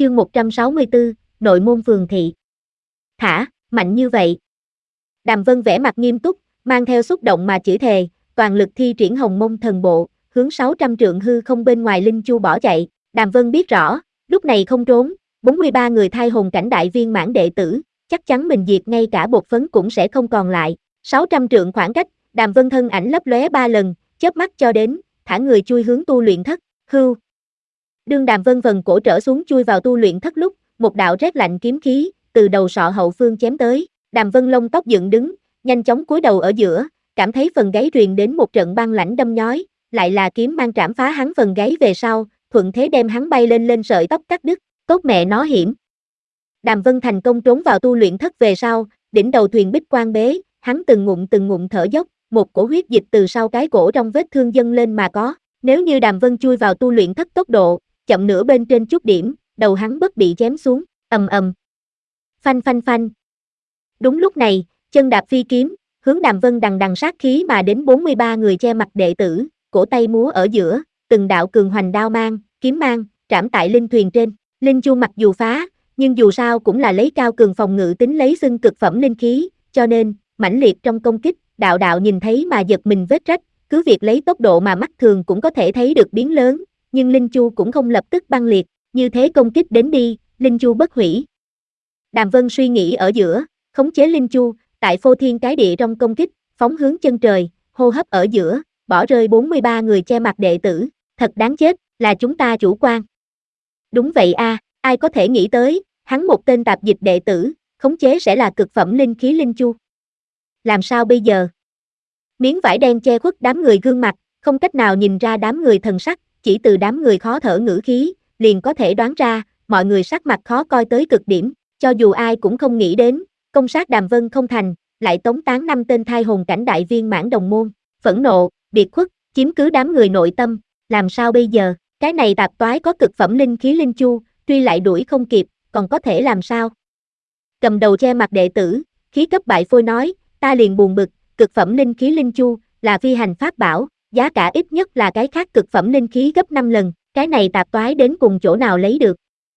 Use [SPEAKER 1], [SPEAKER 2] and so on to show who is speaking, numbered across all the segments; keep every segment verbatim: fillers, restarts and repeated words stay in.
[SPEAKER 1] Chương một trăm sáu mươi tư, nội môn phường thị. Thả, mạnh như vậy. Đàm Vân vẻ mặt nghiêm túc, mang theo xúc động mà chửi thề, toàn lực thi triển Hồng Mông Thần Bộ, hướng sáu trăm trượng hư không bên ngoài Linh Chu bỏ chạy. Đàm Vân biết rõ, lúc này không trốn, bốn mươi ba người thai hồn cảnh đại viên mãn đệ tử, chắc chắn mình diệt ngay cả bột phấn cũng sẽ không còn lại. sáu trăm trượng khoảng cách, Đàm Vân thân ảnh lấp lóe ba lần, chớp mắt cho đến, thả người chui hướng tu luyện thất. Hưu. Đương Đàm Vân vần cổ trở xuống chui vào tu luyện thất lúc, một đạo rét lạnh kiếm khí từ đầu sọ hậu phương chém tới. Đàm Vân lông tóc dựng đứng, nhanh chóng cúi đầu ở giữa, cảm thấy phần gáy truyền đến một trận băng lãnh đâm nhói, lại là kiếm mang trảm phá hắn phần gáy về sau, thuận thế đem hắn bay lên lên sợi tóc cắt đứt. Tốt mẹ nó hiểm. Đàm Vân thành công trốn vào tu luyện thất về sau, đỉnh đầu thuyền bích quan bế, hắn từng ngụm từng ngụm thở dốc, một cổ huyết dịch từ sau cái cổ trong vết thương dâng lên mà có. Nếu như Đàm Vân chui vào tu luyện thất tốc độ chậm nửa bên trên chút điểm, đầu hắn bất bị chém xuống, ầm ầm. Phanh phanh phanh. Đúng lúc này, chân đạp phi kiếm, hướng Đàm Vân đằng đằng sát khí mà đến bốn mươi ba người che mặt đệ tử, cổ tay múa ở giữa, từng đạo cường hoành đao mang, kiếm mang, trảm tại linh thuyền trên. Linh chu mặc dù phá, nhưng dù sao cũng là lấy cao cường phòng ngự tính lấy xưng cực phẩm linh khí, cho nên, mãnh liệt trong công kích, đạo đạo nhìn thấy mà giật mình vết rách, cứ việc lấy tốc độ mà mắt thường cũng có thể thấy được biến lớn, nhưng linh chu cũng không lập tức băng liệt, như thế công kích đến đi, linh chu bất hủy. Đàm Vân suy nghĩ ở giữa, khống chế linh chu, tại phô thiên cái địa trong công kích, phóng hướng chân trời, hô hấp ở giữa, bỏ rơi bốn mươi ba người che mặt đệ tử, thật đáng chết, là chúng ta chủ quan. Đúng vậy a, à, ai có thể nghĩ tới, hắn một tên tạp dịch đệ tử, khống chế sẽ là cực phẩm linh khí linh chu. Làm sao bây giờ? Miếng vải đen che khuất đám người gương mặt, không cách nào nhìn ra đám người thần sắc, chỉ từ đám người khó thở ngữ khí, liền có thể đoán ra, mọi người sắc mặt khó coi tới cực điểm, cho dù ai cũng không nghĩ đến, công sát Đàm Vân không thành, lại tống tán năm tên thai hồn cảnh đại viên mãn đồng môn, phẫn nộ, biệt khuất, chiếm cứ đám người nội tâm, làm sao bây giờ, cái này tạp toái có cực phẩm linh khí linh chu, tuy lại đuổi không kịp, còn có thể làm sao? Cầm đầu che mặt đệ tử, khí cấp bại phôi nói, ta liền buồn bực, cực phẩm linh khí linh chu, là phi hành pháp bảo, giá cả ít nhất là cái khác cực phẩm linh khí gấp năm lần, cái này tạp toái đến cùng chỗ nào lấy được.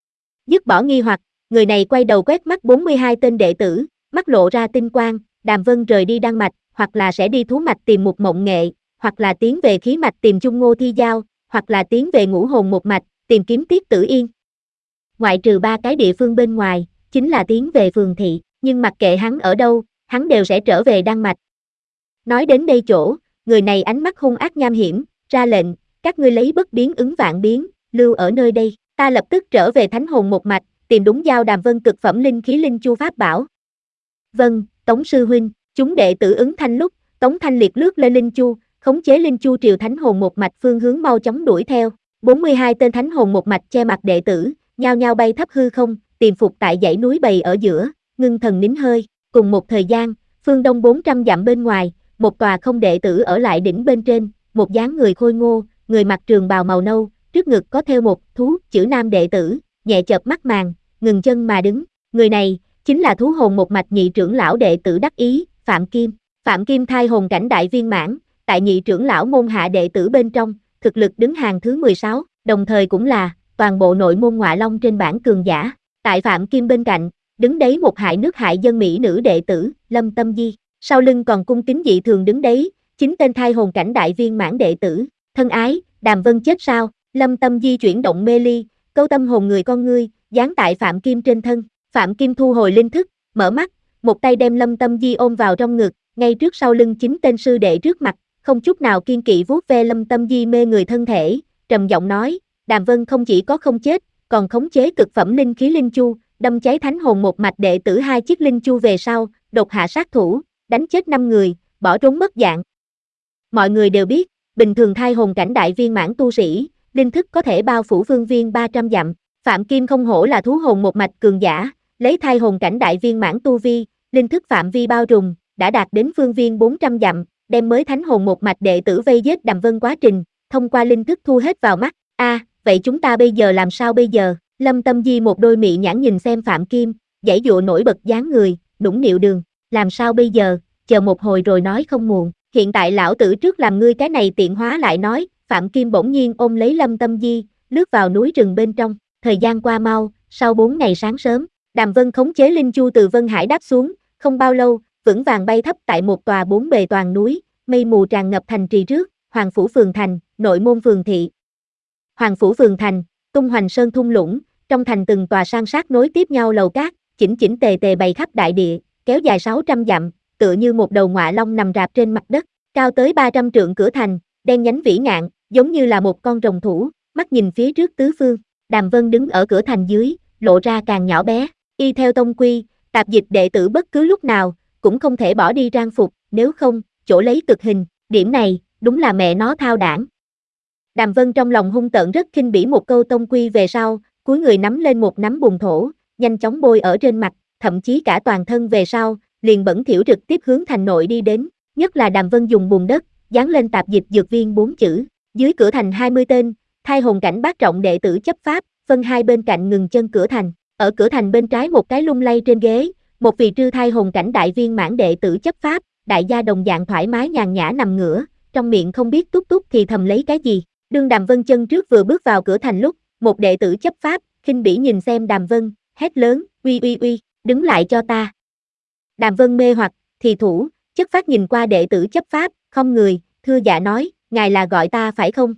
[SPEAKER 1] Dứt bỏ nghi hoặc, người này quay đầu quét mắt bốn mươi hai tên đệ tử, mắt lộ ra tinh quang, Đàm Vân rời đi Đan Mạch, hoặc là sẽ đi thú mạch tìm một mộng nghệ, hoặc là tiến về khí mạch tìm Chung Ngô Thi Giao, hoặc là tiến về ngũ hồn một mạch, tìm kiếm Tiết Tử Yên. Ngoại trừ ba cái địa phương bên ngoài, chính là tiến về phường thị, nhưng mặc kệ hắn ở đâu, hắn đều sẽ trở về Đan Mạch. Nói đến đây chỗ, người này ánh mắt hung ác nham hiểm, ra lệnh, các ngươi lấy bất biến ứng vạn biến, lưu ở nơi đây, ta lập tức trở về Thánh Hồn một mạch, tìm đúng giao Đàm Vân cực phẩm linh khí linh chu pháp bảo. Vâng, Tống sư huynh, chúng đệ tử ứng thanh lúc, Tống Thanh Liệt lướt lên linh chu, khống chế linh chu triều Thánh Hồn một mạch phương hướng mau chóng đuổi theo, bốn mươi hai tên Thánh Hồn một mạch che mặt đệ tử, nhao nhao bay thấp hư không, tìm phục tại dãy núi bầy ở giữa, ngưng thần nín hơi, cùng một thời gian, phương đông bốn trăm dặm bên ngoài, một tòa không đệ tử ở lại đỉnh bên trên, một dáng người khôi ngô, người mặc trường bào màu nâu, trước ngực có theo một thú chữ nam đệ tử, nhẹ chợp mắt màng, ngừng chân mà đứng, người này chính là thú hồn một mạch nhị trưởng lão đệ tử đắc ý, Phạm Kim. Phạm Kim thai hồn cảnh đại viên mãn, tại nhị trưởng lão môn hạ đệ tử bên trong, thực lực đứng hàng thứ mười sáu, đồng thời cũng là toàn bộ nội môn Ngọa Long trên bảng cường giả. Tại Phạm Kim bên cạnh, đứng đấy một hại nước hại dân mỹ nữ đệ tử, Lâm Tâm Di, sau lưng còn cung kính dị thường đứng đấy, chính tên thai hồn cảnh đại viên mãn đệ tử, thân ái, Đàm Vân chết sao? Lâm Tâm Di chuyển động mê ly, câu tâm hồn người con ngươi, dán tại Phạm Kim trên thân, Phạm Kim thu hồi linh thức, mở mắt, một tay đem Lâm Tâm Di ôm vào trong ngực, ngay trước sau lưng chính tên sư đệ trước mặt, không chút nào kiên kỵ vuốt ve Lâm Tâm Di mê người thân thể, trầm giọng nói, Đàm Vân không chỉ có không chết, còn khống chế cực phẩm linh khí linh chu, đâm cháy Thánh Hồn một mạch đệ tử hai chiếc linh chu về sau, độc hạ sát thủ, đánh chết năm người, bỏ trốn mất dạng. Mọi người đều biết, bình thường thai hồn cảnh đại viên mãn tu sĩ, linh thức có thể bao phủ phương viên ba trăm dặm, Phạm Kim không hổ là thú hồn một mạch cường giả, lấy thai hồn cảnh đại viên mãn tu vi, linh thức phạm vi bao trùm, đã đạt đến phương viên bốn trăm dặm, đem mới Thánh Hồn một mạch đệ tử vây giết Đàm Vân quá trình, thông qua linh thức thu hết vào mắt. A, à, vậy chúng ta bây giờ làm sao bây giờ? Lâm Tâm Di một đôi mị nhãn nhìn xem Phạm Kim, giãy dụa nổi bật dáng người, nũng nịu đường, làm sao bây giờ? Chờ một hồi rồi nói không muộn, hiện tại lão tử trước làm ngươi cái này tiện hóa lại nói. Phạm Kim bỗng nhiên ôm lấy Lâm Tâm Di, lướt vào núi rừng bên trong, thời gian qua mau, Sau bốn ngày sáng sớm, Đàm Vân khống chế Linh Chu từ Vân Hải đáp xuống, không bao lâu, vững vàng bay thấp tại một tòa bốn bề toàn núi, mây mù tràn ngập thành trì trước, Hoàng phủ phường thành, nội môn phường thị. Hoàng phủ phường thành, tung hoành sơn thung lũng, trong thành từng tòa san sát nối tiếp nhau lầu cát, chỉnh chỉnh tề tề bày khắp đại địa, kéo dài sáu trăm dặm, tựa như một đầu ngọa long nằm rạp trên mặt đất, cao tới ba trăm trượng cửa thành, đen nhánh vĩ ngạn, giống như là một con rồng thủ, mắt nhìn phía trước tứ phương. Đàm Vân đứng ở cửa thành dưới, lộ ra càng nhỏ bé, y theo tông quy, tạp dịch đệ tử bất cứ lúc nào cũng không thể bỏ đi trang phục, nếu không, chỗ lấy cực hình, điểm này, đúng là mẹ nó thao đảng. Đàm Vân trong lòng hung tợn rất khinh bỉ một câu tông quy về sau, cúi người nắm lên một nắm bùn thổ, nhanh chóng bôi ở trên mặt, thậm chí cả toàn thân về sau, liền bẩn thỉu trực tiếp hướng thành nội đi đến, nhất là Đàm Vân dùng bùn đất, dán lên tạp dịch dược viên bốn chữ, dưới cửa thành hai mươi tên, thai hồn cảnh bát trọng đệ tử chấp pháp, phân hai bên cạnh ngừng chân cửa thành, ở cửa thành bên trái một cái lung lay trên ghế, một vị trư thai hồn cảnh đại viên mãn đệ tử chấp pháp, đại gia đồng dạng thoải mái nhàn nhã nằm ngửa, trong miệng không biết túc túc thì thầm lấy cái gì. Đương Đàm Vân chân trước vừa bước vào cửa thành lúc, một đệ tử chấp pháp, khinh bỉ nhìn xem Đàm Vân, hét lớn, uy uy uy, đứng lại cho ta. Đàm Vân mê hoặc, thì thủ, chất phát nhìn qua đệ tử chấp pháp, không người, thưa dạ nói, ngài là gọi ta phải không?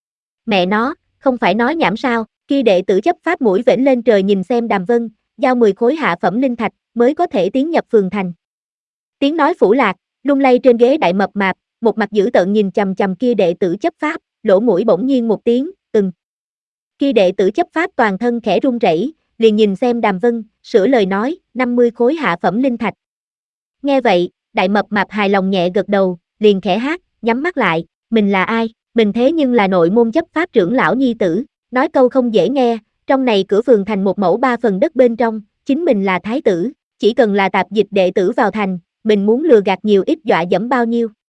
[SPEAKER 1] Mẹ nó, không phải nói nhảm sao, kia đệ tử chấp pháp mũi vểnh lên trời nhìn xem Đàm Vân, giao mười khối hạ phẩm linh thạch, mới có thể tiến nhập phường thành. Tiếng nói phủ lạc, lung lay trên ghế đại mập mạp, một mặt dữ tợn nhìn chằm chằm kia đệ tử chấp pháp, lỗ mũi bỗng nhiên một tiếng, từng. Kia đệ tử chấp pháp toàn thân khẽ run rẩy, liền nhìn xem Đàm Vân, sửa lời nói, năm mươi khối hạ phẩm linh thạch. Nghe vậy, đại mập mạp hài lòng nhẹ gật đầu, liền khẽ hát, nhắm mắt lại, mình là ai, mình thế nhưng là nội môn chấp pháp trưởng lão nhi tử, nói câu không dễ nghe, trong này cửa phường thành một mẫu ba phần đất bên trong, chính mình là thái tử, chỉ cần là tạp dịch đệ tử vào thành, mình muốn lừa gạt nhiều ít dọa dẫm bao nhiêu.